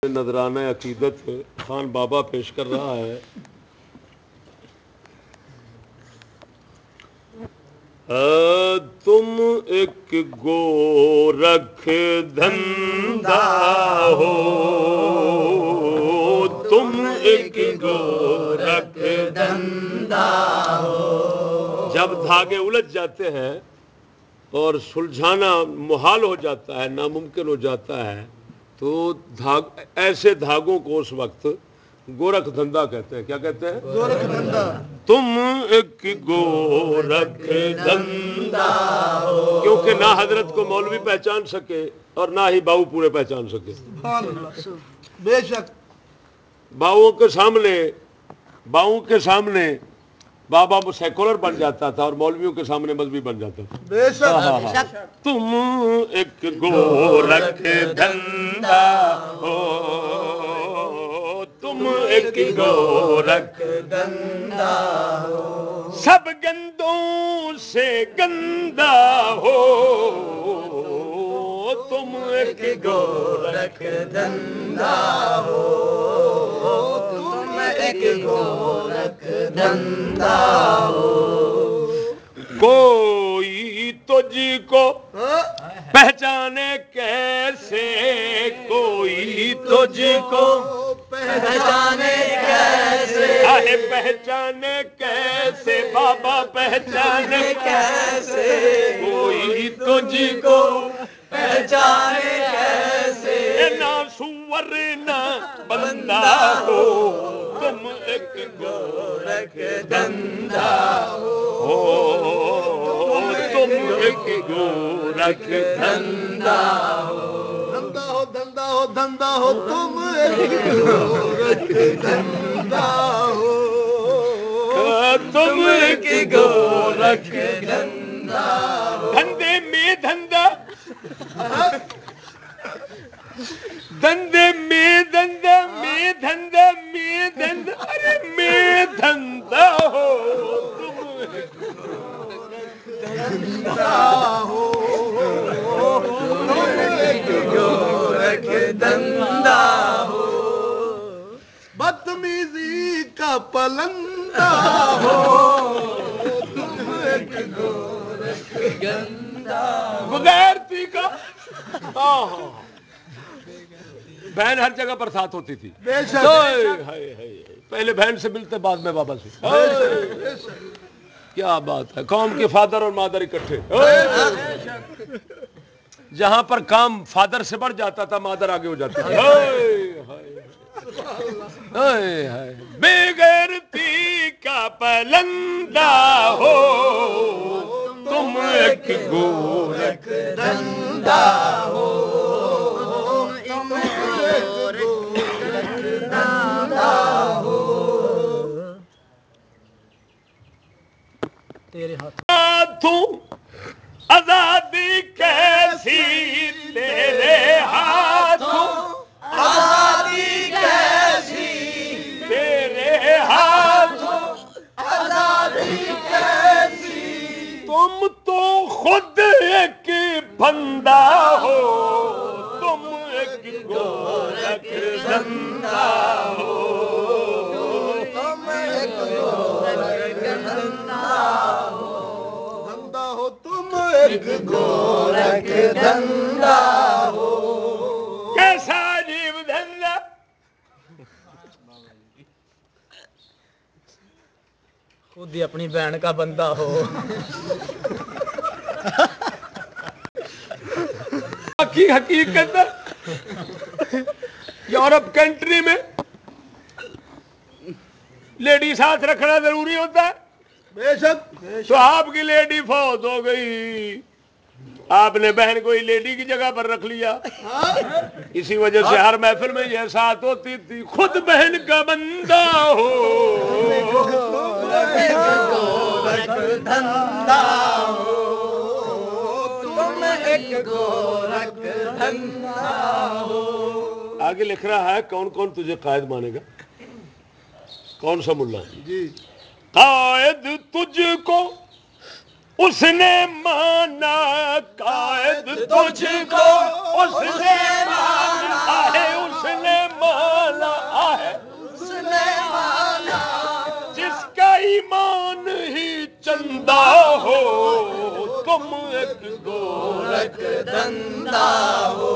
نذرانہ عقیدت خان بابا پیش کر رہا ہے. تم ایک گورکھ دھندا ہو، تم ایک گورکھ دھندا ہو. جب دھاگے الجھ جاتے ہیں اور سلجھانا محال ہو جاتا ہے، ناممکن ہو جاتا ہے، تو ایسے دھاگوں کو اس وقت گورکھ دھندا کہتے ہیں. کیا کہتے ہیں؟ گورکھ دھندا. تم ایک گورکھ دھندا ہو، کیونکہ نہ حضرت کو مولوی پہچان سکے اور نہ ہی باؤ پورے پہچان سکے. بے شک باؤں کے سامنے بابا سیکولر بن جاتا تھا اور مولویوں کے سامنے مذہبی بن جاتا تھا. بے شک. تم ایک گورکھ دھندا ہو، تم ایک گورکھ دھندا ہو، سب گندوں سے گندا ہو، تم ایک گورکھ دھندا ہو، تم ایک گورکھ دھندا ہو. کوئی تجھ کو پہچانے کیسے، کوئی تجھ کو پہچانے کیسے، پہچانے کیسے بابا، پہچانے کیسے، کوئی تجھ کو پہچانے کیسے، نہ سور نہ بندہ ہو، تم ایک گورکھ دھندا ہو، تم ایک گورکھ دھندا ہو. دھندا ہو دھندا ہو تم ایک گورکھ دھندا ہو، تم ایک گورکھ دھندا ہو. دھندے میں دھندا، دھندے میں دھندا، میں دھندا، میں دھندا، ارے میں دھندا ہو، تم دھندا ہو، تم ایک گورکھ دھندا ہو. بدتمیزی کا پلندہ ہو، تم ایک گورکھ دھندا، بغیرتی کا. بہن ہر جگہ پر ساتھ ہوتی تھی. بے شک. پہلے بہن سے ملتے بعد میں بابا سے. کیا بات ہے، قوم کے فادر اور مادر اکٹھے. جہاں پر کام فادر سے بڑھ جاتا تھا مادر آگے ہو جاتی تھی. بے غیرتی کا پلندہ ہو، تم ایک گورکھ دھندا ہو، تم ایک گورکھ دھندا ہو. تیرے ہاتھ آزادی کیسی تیرے ہاتھوں، آزادی کیسی تیرے ہاتھوں، آزادی کیسی، تم تو خود ایک بندہ ہو، تم ایک گورکھ دھندا ہو، تم ایک گورکھ دھندا ہو. دھندا ہو تم ایک گورکھ دھندا ہو. کیسا عجیب دھندا، خود ہی اپنی بہن کا بندہ ہو. کی حقیقت یورپ کنٹری میں لیڈی ساتھ رکھنا ضروری ہوتا ہے. بے شک. تو آپ کی لیڈی فوت ہو گئی، آپ نے بہن کو ہی لیڈی کی جگہ پر رکھ لیا. اسی وجہ سے ہر محفل میں یہ ساتھ ہوتی تھی، خود بہن کا بندہ ہو، گورکھ دھندا ہو، تم ایک گورکھ دھندا ہو. آگے لکھ رہا ہے کون کون تجھے قائد مانے گا. کون سا ملا جی. قائد تجھ کو اس نے مانا، قائد تجھ کو اس نے مانا ہے، اس نے دھندا ہو تم ایک گورکھ دھندا ہو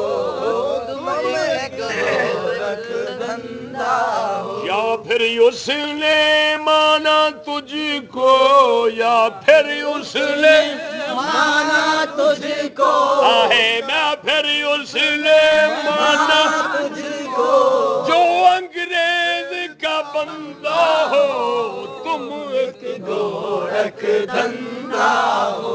تم ایک گورکھ دھندا ہو یا پھر اس نے مانا تجھ کو یا پھر اس نے مانا تجھ کو آہے میں پھر اس نے مانا تجھ کو جو انگریز کا بندہ ہو تم ایک گورکھ دھندا ہو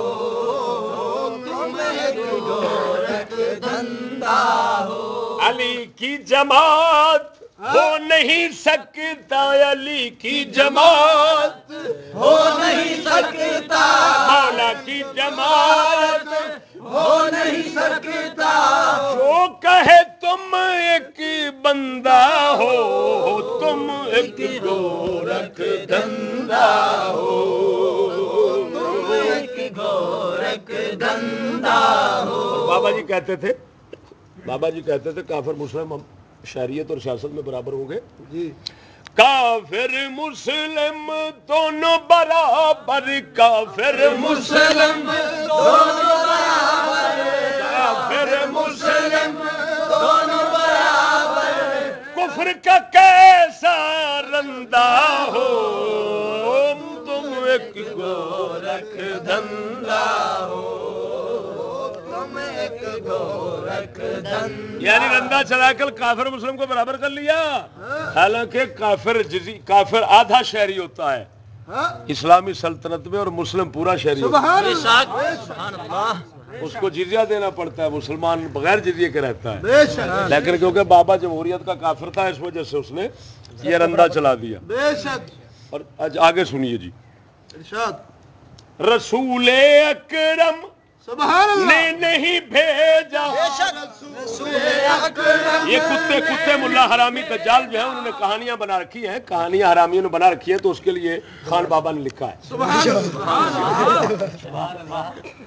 تم ایک گورکھ دھندا ہو علی کی جماعت ہو نہیں سکتا علی کی جماعت ہو نہیں سکتا مولا کی جماعت ہو نہیں سکتا جو کہے تم ایک بندہ ہو تم ایک گورکھ دھندا ہو تم ایک گورکھ دھندا ہو بابا جی کہتے تھے کافر مسلم ہم شہریت اور سیاست میں برابر ہوں گے جی کافر مسلم دونوں برابر کافر مسلم دونوں برابر کافر مسلم دونوں برابر کفر کا کیسا رندہ ہو تم ایک گورکھ دھندا ہو تم ایک گورکھ دھندا یعنی رندہ چلا کر کافر مسلم کو برابر کر لیا حالانکہ کافر آدھا شہری ہوتا ہے اسلامی سلطنت میں اور مسلم پورا شہری ہوتا ہے سبحان اللہ اس کو جزیہ دینا پڑتا ہے مسلمان بغیر جزیے کے رہتا ہے بے شک لیکن کیونکہ بابا جمہوریت کا کافر تھا اس وجہ سے اس نے یہ رندہ چلا دیا بے شک اور آگے سنیے جی ارشاد رسول اکرم سبحان نے اللہ نہیں بھیجا رسول اکرم یہ کتے ملا حرامی دجال جو ہے انہوں نے کہانیاں بنا رکھی ہیں کہانیاں حرامیوں نے بنا رکھی ہیں تو اس کے لیے خان بابا نے لکھا ہے سبحان اللہ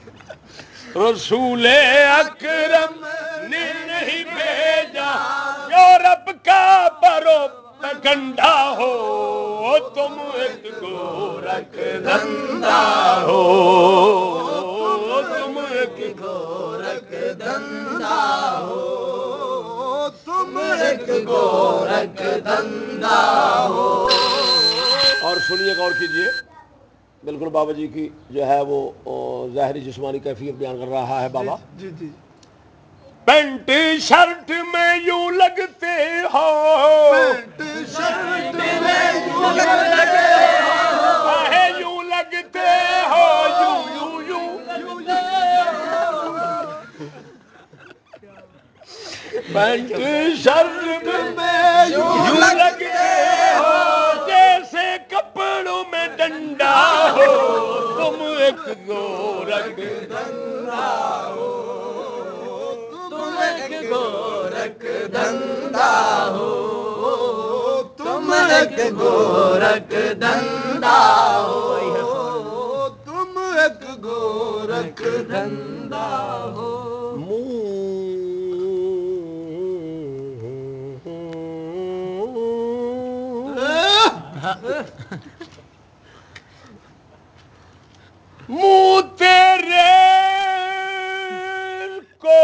رسول اکرم نے نہیں بھیجا یورپ کا برو کنڈا ہو تم ایک گورکھ دھندا ہو تم ایک گورکھ دھندا ہو تم ایک گورکھ دھندا ہو اور سنیے غور کیجئے بالکل بابا جی کی جو ہے وہ ظاہری جسمانی کیفیت بیان کر رہا ہے بابا جی جی پینٹ شرٹ میں یوں لگتے ہو پینٹ شرٹ میں یوں لگتے ہے یوں لگتے ہو یوں یوں یوں پینٹ شرٹ میں یوں لگتے ہو جیسے کپڑوں میں ڈنڈا ہو تم ایک گورکھ دھندا ہو تم ایک گورکھ دھندا ہو تم ایک گورکھ دھندا ہو تم ایک گورکھ دھندا ہو منہ تیرے کو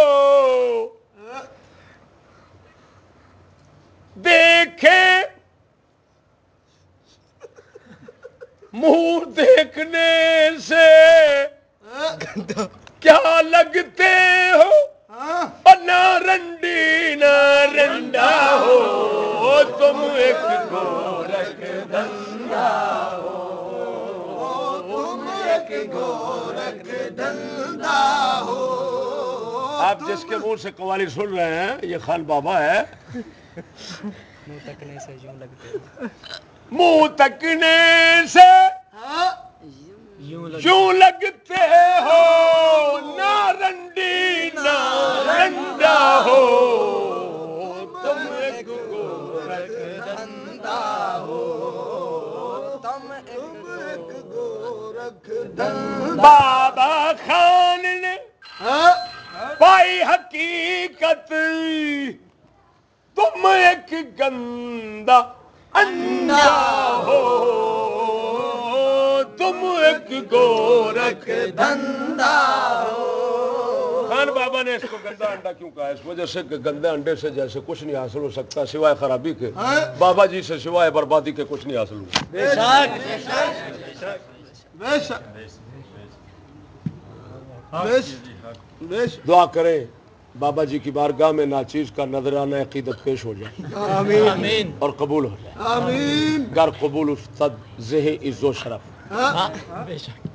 دیکھے منہ دیکھنے سے کیا لگتے ہو نہ رنڈی نہ رنڈا ہو تم ایک گورکھ دھندا ہو تم ایک گورکھ دھندا ہو آپ جس کے منہ سے قوالی سن رہے ہیں یہ خان بابا ہے منہ تکنے سے یوں لگتے ہو منہ تکنے سے یوں لگتے ہو نہ رنڈی نہ رنڈا ہو تم ایک گورکھ دھندا ہو تم ایک گورکھ دھندا بابا خان نے پائی حقیقت تم ایک گندا انڈا ہو تم तुम एक गोरख धंधा हो। खान बाबा ने इसको गंदा अंडा क्यों कहा? इस वजह से कि गंदे अंडे से जैसे कुछ नहीं हासिल हो सकता सिवाय खराबी के, बाबा जी से सिवाय बर्बादी के कुछ नहीं हासिल हुआ। बेशक बेशक। दुआ करें बाबा जी की बारगाह में नाचीज का नजराना अकीदत पेश हो जाए आमीन और कबूल हो जाए। आमीन। गर कबूल उस्तद ज़ेह इज़्ज़ो शरफ। बेशक